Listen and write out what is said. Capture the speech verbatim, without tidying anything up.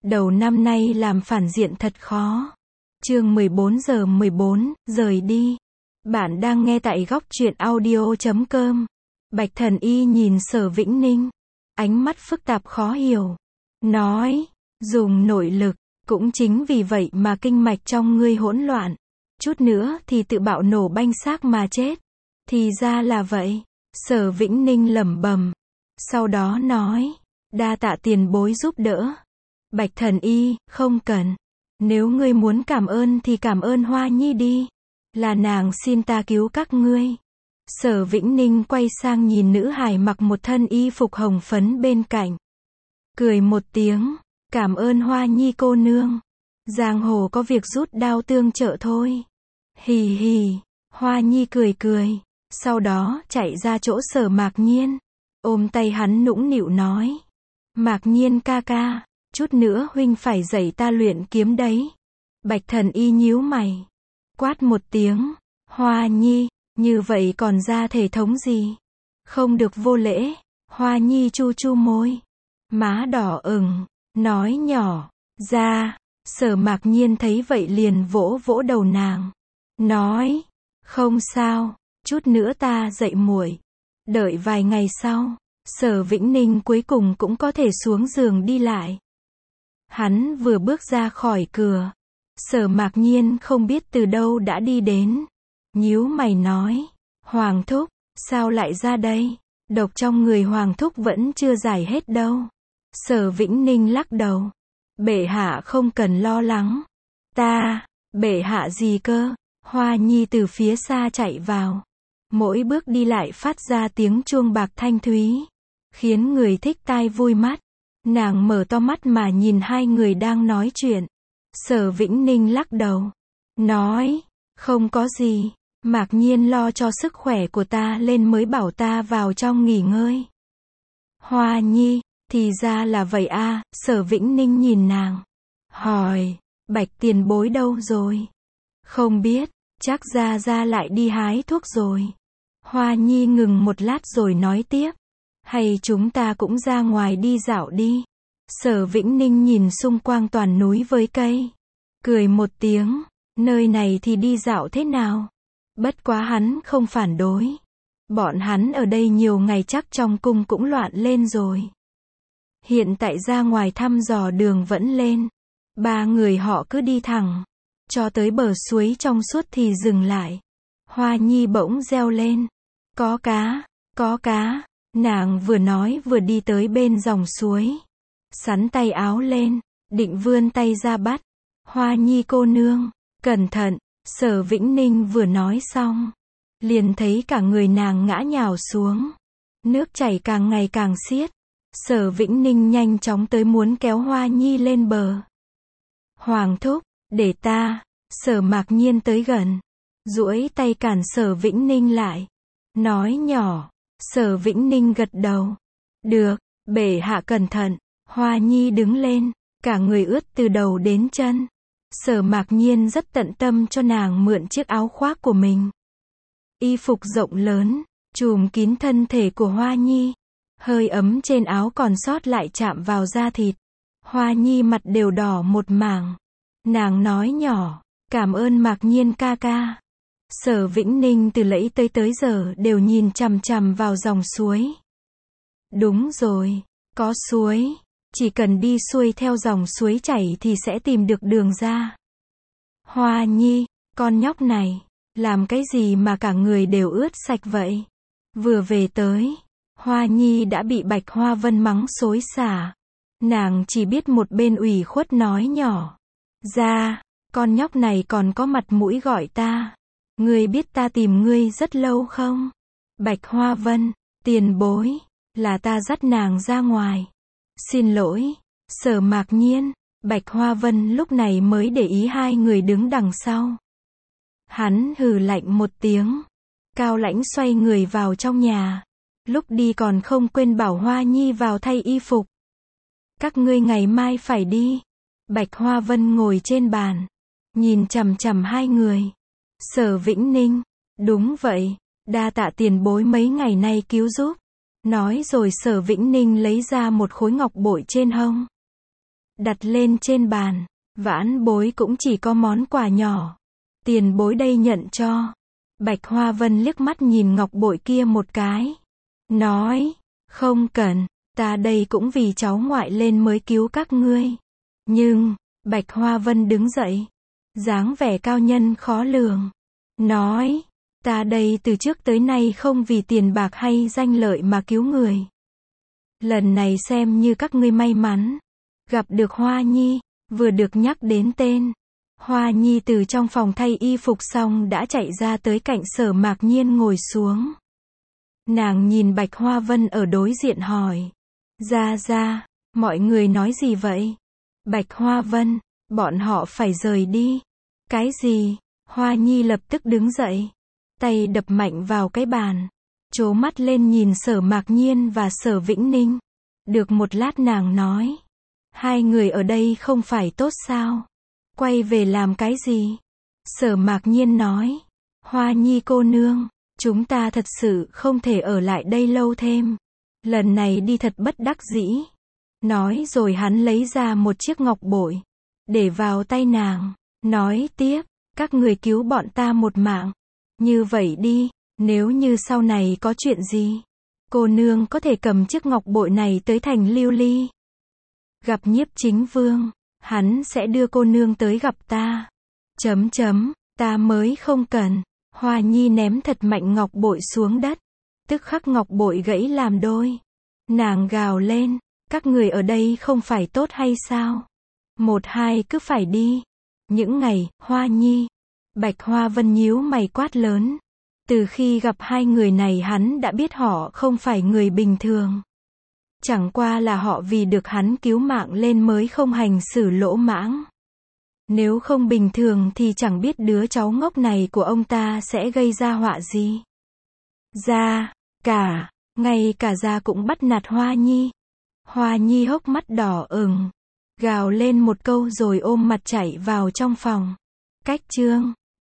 Đầu năm nay làm phản diện thật khó. Chương mười bốn giờ mười bốn, rời đi. Bạn đang nghe tại góc truyện audio chấm com. Bạch Thần Y nhìn Sở Vĩnh Ninh, ánh mắt phức tạp khó hiểu. Nói, dùng nội lực, cũng chính vì vậy mà kinh mạch trong ngươi hỗn loạn. Chút nữa thì tự bạo nổ banh xác mà chết. Thì ra là vậy. Sở Vĩnh Ninh lẩm bẩm. Sau đó nói, đa tạ tiền bối giúp đỡ. Bạch Thần Y, không cần. Nếu ngươi muốn cảm ơn thì cảm ơn Hoa Nhi đi. Là nàng xin ta cứu các ngươi. Sở Vĩnh Ninh quay sang nhìn nữ hài mặc một thân y phục hồng phấn bên cạnh. Cười một tiếng, cảm ơn Hoa Nhi cô nương. Giang hồ có việc rút đao tương trợ thôi. Hì hì, Hoa Nhi cười cười. Sau đó chạy ra chỗ Sở Mạc Nhiên. Ôm tay hắn nũng nịu nói. Mạc Nhiên ca ca, chút nữa huynh phải dạy ta luyện kiếm đấy. Bạch Thần Y nhíu mày. Quát một tiếng. Hoa Nhi, như vậy còn ra thể thống gì? Không được vô lễ. Hoa Nhi chu chu môi. Má đỏ ửng, nói nhỏ. Ra, Sở Mạc Nhiên thấy vậy liền vỗ vỗ đầu nàng. Nói, không sao, chút nữa ta dạy muội. Đợi vài ngày sau, Sở Vĩnh Ninh cuối cùng cũng có thể xuống giường đi lại. Hắn vừa bước ra khỏi cửa, Sở Mạc Nhiên không biết từ đâu đã đi đến. Nhíu mày nói, Hoàng thúc, sao lại ra đây? Độc trong người Hoàng thúc vẫn chưa giải hết đâu. Sở Vĩnh Ninh lắc đầu. Bệ hạ không cần lo lắng. Ta, bệ hạ gì cơ? Hoa Nhi từ phía xa chạy vào. Mỗi bước đi lại phát ra tiếng chuông bạc thanh thúy, khiến người thích tai vui mắt. Nàng mở to mắt mà nhìn hai người đang nói chuyện. Sở Vĩnh Ninh lắc đầu. Nói, không có gì. Mạc Nhiên lo cho sức khỏe của ta lên mới bảo ta vào trong nghỉ ngơi. Hoa Nhi, thì ra là vậy a. Sở Vĩnh Ninh nhìn nàng. Hỏi, Bạch tiền bối đâu rồi? Không biết, chắc ra ra lại đi hái thuốc rồi. Hoa Nhi ngừng một lát rồi nói tiếp. Hay chúng ta cũng ra ngoài đi dạo đi. Sở Vĩnh Ninh nhìn xung quanh toàn núi với cây. Cười một tiếng. Nơi này thì đi dạo thế nào? Bất quá hắn không phản đối. Bọn hắn ở đây nhiều ngày chắc trong cung cũng loạn lên rồi. Hiện tại ra ngoài thăm dò đường vẫn lên. Ba người họ cứ đi thẳng. Cho tới bờ suối trong suốt thì dừng lại. Hoa Nhi bỗng reo lên. Có cá, có cá. Nàng vừa nói vừa đi tới bên dòng suối. Sắn tay áo lên, định vươn tay ra bắt. Hoa Nhi cô nương, cẩn thận. Sở Vĩnh Ninh vừa nói xong, liền thấy cả người nàng ngã nhào xuống. Nước chảy càng ngày càng xiết. Sở Vĩnh Ninh nhanh chóng tới muốn kéo Hoa Nhi lên bờ. Hoàng thúc, để ta. Sở Mạc Nhiên tới gần, duỗi tay cản Sở Vĩnh Ninh lại. Nói nhỏ. Sở Vĩnh Ninh gật đầu. Được, bệ hạ cẩn thận. Hoa Nhi đứng lên, cả người ướt từ đầu đến chân. Sở Mạc Nhiên rất tận tâm cho nàng mượn chiếc áo khoác của mình. Y phục rộng lớn, trùm kín thân thể của Hoa Nhi. Hơi ấm trên áo còn sót lại chạm vào da thịt. Hoa Nhi mặt đều đỏ một mảng. Nàng nói nhỏ, cảm ơn Mạc Nhiên ca ca. Sở Vĩnh Ninh từ lẫy tới tới giờ đều nhìn chằm chằm vào dòng suối. Đúng rồi, có suối. Chỉ cần đi xuôi theo dòng suối chảy thì sẽ tìm được đường ra. Hoa Nhi, con nhóc này, làm cái gì mà cả người đều ướt sạch vậy? Vừa về tới, Hoa Nhi đã bị Bạch Hoa Vân mắng xối xả. Nàng chỉ biết một bên ủy khuất nói nhỏ. Ra, con nhóc này còn có mặt mũi gọi ta. Ngươi biết ta tìm ngươi rất lâu không? Bạch Hoa Vân, tiền bối, là ta dắt nàng ra ngoài. Xin lỗi. Sở Mạc Nhiên, Bạch Hoa Vân lúc này mới để ý hai người đứng đằng sau. Hắn hừ lạnh một tiếng. Cao lãnh xoay người vào trong nhà. Lúc đi còn không quên bảo Hoa Nhi vào thay y phục. Các ngươi ngày mai phải đi. Bạch Hoa Vân ngồi trên bàn, nhìn chằm chằm hai người. Sở Vĩnh Ninh, đúng vậy, đa tạ tiền bối mấy ngày nay cứu giúp. Nói rồi Sở Vĩnh Ninh lấy ra một khối ngọc bội trên hông. đặt lên trên bàn. Vãn bối cũng chỉ có món quà nhỏ. Tiền bối đây nhận cho. Bạch Hoa Vân liếc mắt nhìn ngọc bội kia một cái. Nói, không cần, ta đây cũng vì cháu ngoại lên mới cứu các ngươi. Nhưng, Bạch Hoa Vân đứng dậy. Dáng vẻ cao nhân khó lường. Nói, ta đây từ trước tới nay không vì tiền bạc hay danh lợi mà cứu người. Lần này xem như các ngươi may mắn. Gặp được Hoa Nhi, vừa được nhắc đến tên. Hoa Nhi từ trong phòng thay y phục xong đã chạy ra tới cạnh Sở Mạc Nhiên ngồi xuống. Nàng nhìn Bạch Hoa Vân ở đối diện hỏi. Ra ra, mọi người nói gì vậy? Bạch Hoa Vân, bọn họ phải rời đi. Cái gì? Hoa Nhi lập tức đứng dậy. Tay đập mạnh vào cái bàn. Trố mắt lên nhìn Sở Mạc Nhiên và Sở Vĩnh Ninh. Được một lát nàng nói. Hai người ở đây không phải tốt sao? Quay về làm cái gì? Sở Mạc Nhiên nói. Hoa Nhi cô nương, chúng ta thật sự không thể ở lại đây lâu thêm. Lần này đi thật bất đắc dĩ. Nói rồi hắn lấy ra một chiếc ngọc bội. Để vào tay nàng. Nói tiếp, các người cứu bọn ta một mạng. Như vậy đi, nếu như sau này có chuyện gì, cô nương có thể cầm chiếc ngọc bội này tới thành Lưu Ly. Gặp Nhiếp Chính Vương, hắn sẽ đưa cô nương tới gặp ta. Chấm chấm, ta mới không cần. Hoa Nhi ném thật mạnh ngọc bội xuống đất. Tức khắc ngọc bội gãy làm đôi. Nàng gào lên, các người ở đây không phải tốt hay sao? Một hai cứ phải đi. Những ngày, Hoa Nhi, Bạch Hoa Vân nhíu mày quát lớn. Từ khi gặp hai người này hắn đã biết họ không phải người bình thường. Chẳng qua là họ vì được hắn cứu mạng lên mới không hành xử lỗ mãng. Nếu không bình thường thì chẳng biết đứa cháu ngốc này của ông ta sẽ gây ra họa gì. Ra, cả, ngay cả ra cũng bắt nạt Hoa Nhi. Hoa Nhi hốc mắt đỏ ửng, gào lên một câu rồi ôm mặt chạy vào trong phòng. Cách chương